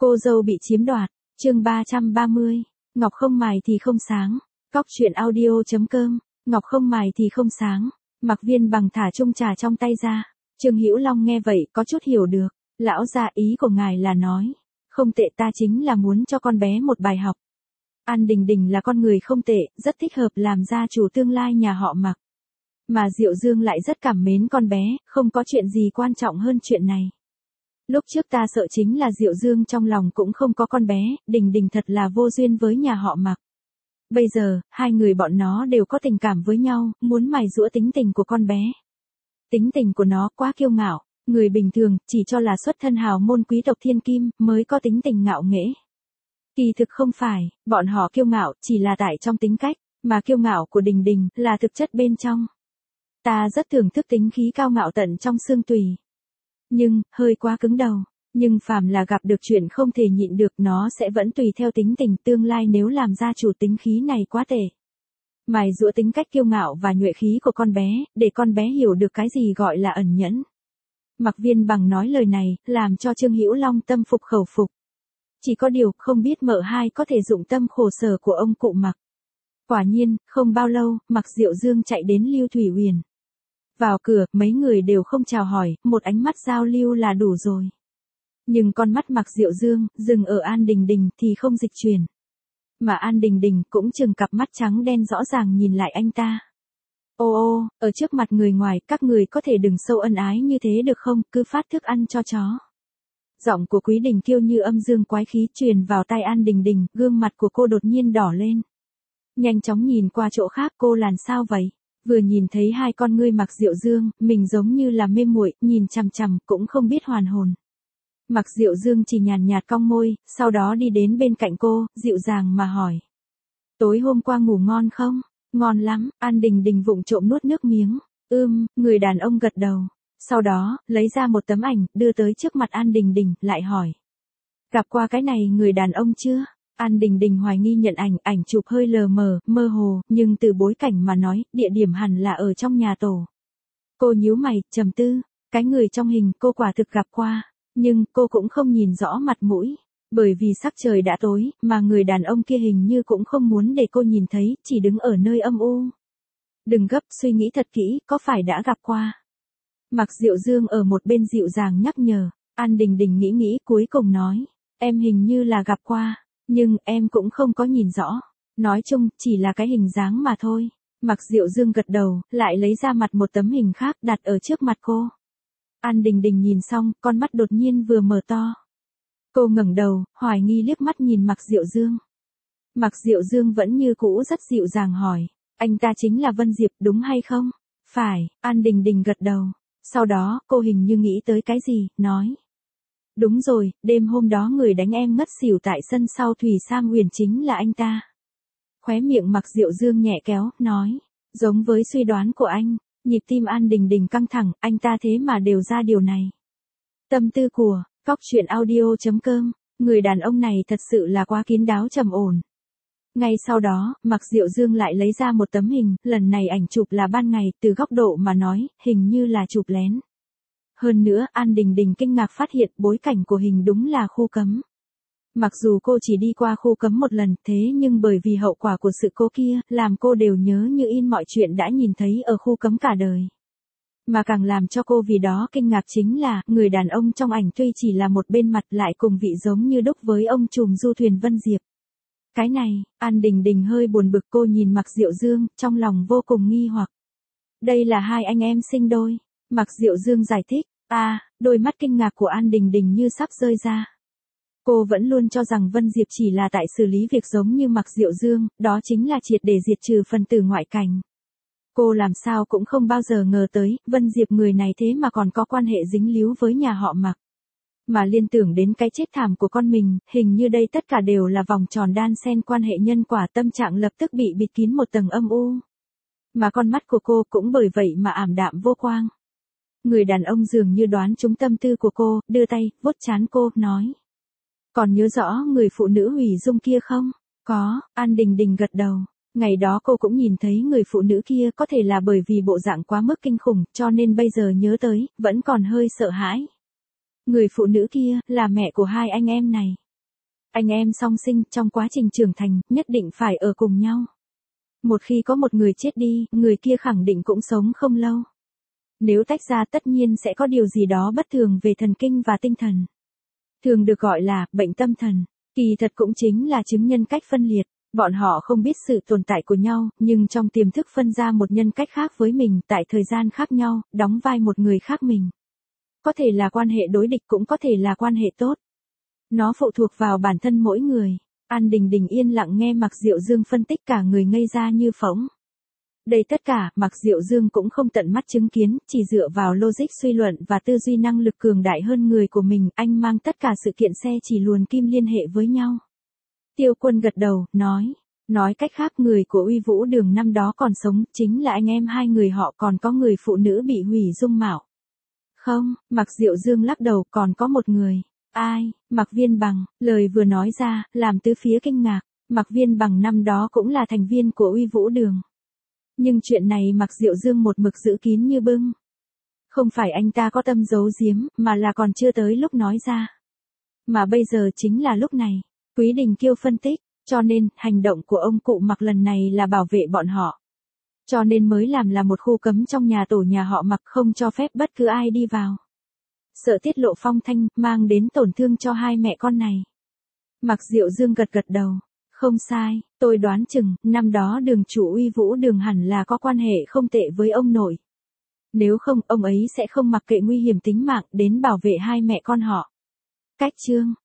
Cô dâu bị chiếm đoạt, chương 330, Ngọc không mài thì không sáng, cóc truyện audio.com, Ngọc không mài thì không sáng, Mặc Viên Bằng thả chung trà trong tay ra, Trương Hữu Long nghe vậy có chút hiểu được, lão gia ý của ngài là nói, không tệ, ta chính là muốn cho con bé một bài học. An Đình Đình là con người không tệ, rất thích hợp làm gia chủ tương lai nhà họ Mặc. Mà Diệu Dương lại rất cảm mến con bé, không có chuyện gì quan trọng hơn chuyện này. Lúc trước ta sợ chính là Diệu Dương trong lòng cũng không có con bé, Đình Đình thật là vô duyên với nhà họ Mặc. Bây giờ, hai người bọn nó đều có tình cảm với nhau, muốn mài giũa tính tình của con bé. Tính tình của nó quá kiêu ngạo, người bình thường chỉ cho là xuất thân hào môn quý tộc thiên kim mới có tính tình ngạo nghễ. Kỳ thực không phải, bọn họ kiêu ngạo chỉ là tại trong tính cách, mà kiêu ngạo của Đình Đình là thực chất bên trong. Ta rất thưởng thức tính khí cao ngạo tận trong xương tùy. Nhưng, hơi quá cứng đầu. Nhưng phàm là gặp được chuyện không thể nhịn được nó sẽ vẫn tùy theo tính tình tương lai nếu làm gia chủ tính khí này quá tệ. Mài giũa tính cách kiêu ngạo và nhuệ khí của con bé, để con bé hiểu được cái gì gọi là ẩn nhẫn. Mặc Viên Bằng nói lời này, làm cho Trương Hữu Long tâm phục khẩu phục. Chỉ có điều, không biết mợ hai có thể dụng tâm khổ sở của ông cụ Mặc. Quả nhiên, không bao lâu, Mặc Diệu Dương chạy đến Lưu Thủy Huyền. Vào cửa, mấy người đều không chào hỏi, một ánh mắt giao lưu là đủ rồi. Nhưng con mắt Mặc Diệu Dương, dừng ở An Đình Đình thì không dịch chuyển. Mà An Đình Đình cũng chừng cặp mắt trắng đen rõ ràng nhìn lại anh ta. Ô ô, ở trước mặt người ngoài, các người có thể đừng sâu ân ái như thế được không, cứ phát thức ăn cho chó. Giọng của Quý Đình Kiêu như âm dương quái khí truyền vào tai An Đình Đình, gương mặt của cô đột nhiên đỏ lên. Nhanh chóng nhìn qua chỗ khác, cô làm sao vậy? Vừa nhìn thấy hai con ngươi Mặc Diệu Dương, mình giống như là mê muội, nhìn chằm chằm, cũng không biết hoàn hồn. Mặc Diệu Dương chỉ nhàn nhạt cong môi, sau đó đi đến bên cạnh cô, dịu dàng mà hỏi. Tối hôm qua ngủ ngon không? Ngon lắm, An Đình Đình vụng trộm nuốt nước miếng. Người đàn ông gật đầu. Sau đó, lấy ra một tấm ảnh, đưa tới trước mặt An Đình Đình, lại hỏi. Gặp qua cái này người đàn ông chưa? An Đình Đình hoài nghi nhận ảnh chụp hơi lờ mờ, mơ hồ, nhưng từ bối cảnh mà nói, địa điểm hẳn là ở trong nhà tổ. Cô nhíu mày, trầm tư, cái người trong hình cô quả thực gặp qua, nhưng cô cũng không nhìn rõ mặt mũi, bởi vì sắc trời đã tối, mà người đàn ông kia hình như cũng không muốn để cô nhìn thấy, chỉ đứng ở nơi âm u. Đừng gấp, suy nghĩ thật kỹ, có phải đã gặp qua? Mặc Diệu Dương ở một bên dịu dàng nhắc nhở, An Đình Đình nghĩ cuối cùng nói, em hình như là gặp qua. Nhưng em cũng không có nhìn rõ. Nói chung, chỉ là cái hình dáng mà thôi. Mặc Diệu Dương gật đầu, lại lấy ra mặt một tấm hình khác đặt ở trước mặt cô. An Đình Đình nhìn xong, con mắt đột nhiên vừa mở to. Cô ngẩng đầu, hoài nghi liếc mắt nhìn Mặc Diệu Dương. Mặc Diệu Dương vẫn như cũ rất dịu dàng hỏi. Anh ta chính là Vân Diệp đúng hay không? Phải, An Đình Đình gật đầu. Sau đó, cô hình như nghĩ tới cái gì, nói. Đúng rồi, đêm hôm đó người đánh em ngất xỉu tại sân sau Thủy Sam Huyền chính là anh ta. Khóe miệng Mặc Diệu Dương nhẹ kéo, nói. Giống với suy đoán của anh, nhịp tim An Đình Đình căng thẳng, anh ta thế mà đều ra điều này. Tâm tư của, cóc truyện audio.com, người đàn ông này thật sự là quá kín đáo trầm ổn. Ngay sau đó, Mặc Diệu Dương lại lấy ra một tấm hình, lần này ảnh chụp là ban ngày, từ góc độ mà nói, hình như là chụp lén. Hơn nữa, An Đình Đình kinh ngạc phát hiện bối cảnh của hình đúng là khu cấm. Mặc dù cô chỉ đi qua khu cấm một lần, thế nhưng bởi vì hậu quả của sự cố kia, làm cô đều nhớ như in mọi chuyện đã nhìn thấy ở khu cấm cả đời. Mà càng làm cho cô vì đó kinh ngạc chính là, người đàn ông trong ảnh tuy chỉ là một bên mặt lại cùng vị giống như đúc với ông trùm du thuyền Vân Diệp. Cái này, An Đình Đình hơi buồn bực, cô nhìn Mặc Diệu Dương, trong lòng vô cùng nghi hoặc. Đây là hai anh em sinh đôi. Mặc Diệu Dương giải thích. Đôi mắt kinh ngạc của An Đình Đình như sắp rơi ra. Cô vẫn luôn cho rằng Vân Diệp chỉ là tại xử lý việc giống như Mặc Diệu Dương, đó chính là triệt để diệt trừ phần tử ngoại cảnh. Cô làm sao cũng không bao giờ ngờ tới, Vân Diệp người này thế mà còn có quan hệ dính líu với nhà họ Mặc. Mà liên tưởng đến cái chết thảm của con mình, hình như đây tất cả đều là vòng tròn đan xen quan hệ nhân quả, tâm trạng lập tức bị bịt kín một tầng âm u. Mà con mắt của cô cũng bởi vậy mà ảm đạm vô quang. Người đàn ông dường như đoán trúng tâm tư của cô, đưa tay, vuốt trán cô, nói. Còn nhớ rõ người phụ nữ hủy dung kia không? Có, An Đình Đình gật đầu. Ngày đó cô cũng nhìn thấy người phụ nữ kia, có thể là bởi vì bộ dạng quá mức kinh khủng, cho nên bây giờ nhớ tới, vẫn còn hơi sợ hãi. Người phụ nữ kia, là mẹ của hai anh em này. Anh em song sinh trong quá trình trưởng thành, nhất định phải ở cùng nhau. Một khi có một người chết đi, người kia khẳng định cũng sống không lâu. Nếu tách ra tất nhiên sẽ có điều gì đó bất thường về thần kinh và tinh thần. Thường được gọi là bệnh tâm thần. Kỳ thật cũng chính là chứng nhân cách phân liệt. Bọn họ không biết sự tồn tại của nhau, nhưng trong tiềm thức phân ra một nhân cách khác với mình tại thời gian khác nhau, đóng vai một người khác mình. Có thể là quan hệ đối địch cũng có thể là quan hệ tốt. Nó phụ thuộc vào bản thân mỗi người. An Đình Đình yên lặng nghe Mạc Diệu Dương phân tích, cả người ngây ra như phỗng. Đây tất cả, Mạc Diệu Dương cũng không tận mắt chứng kiến, chỉ dựa vào logic suy luận và tư duy năng lực cường đại hơn người của mình, anh mang tất cả sự kiện xe chỉ luồn kim liên hệ với nhau. Tiêu Quân gật đầu, nói cách khác người của Uy Vũ Đường năm đó còn sống, chính là anh em hai người họ, còn có người phụ nữ bị hủy dung mạo. Không, Mạc Diệu Dương lắc đầu, còn có một người. Ai? Mạc Viên Bằng. Lời vừa nói ra, làm tứ phía kinh ngạc. Mạc Viên Bằng năm đó cũng là thành viên của Uy Vũ Đường. Nhưng chuyện này Mạc Diệu Dương một mực giữ kín như bưng. Không phải anh ta có tâm giấu giếm, mà là còn chưa tới lúc nói ra. Mà bây giờ chính là lúc này. Quý Đình Kiêu phân tích, cho nên, hành động của ông cụ Mạc lần này là bảo vệ bọn họ. Cho nên mới làm là một khu cấm trong nhà tổ nhà họ Mạc, không cho phép bất cứ ai đi vào. Sợ tiết lộ phong thanh, mang đến tổn thương cho hai mẹ con này. Mạc Diệu Dương gật đầu. Không sai, tôi đoán chừng, năm đó đường chủ Uy Vũ Đường hẳn là có quan hệ không tệ với ông nội. Nếu không, ông ấy sẽ không mặc kệ nguy hiểm tính mạng đến bảo vệ hai mẹ con họ. Cách chương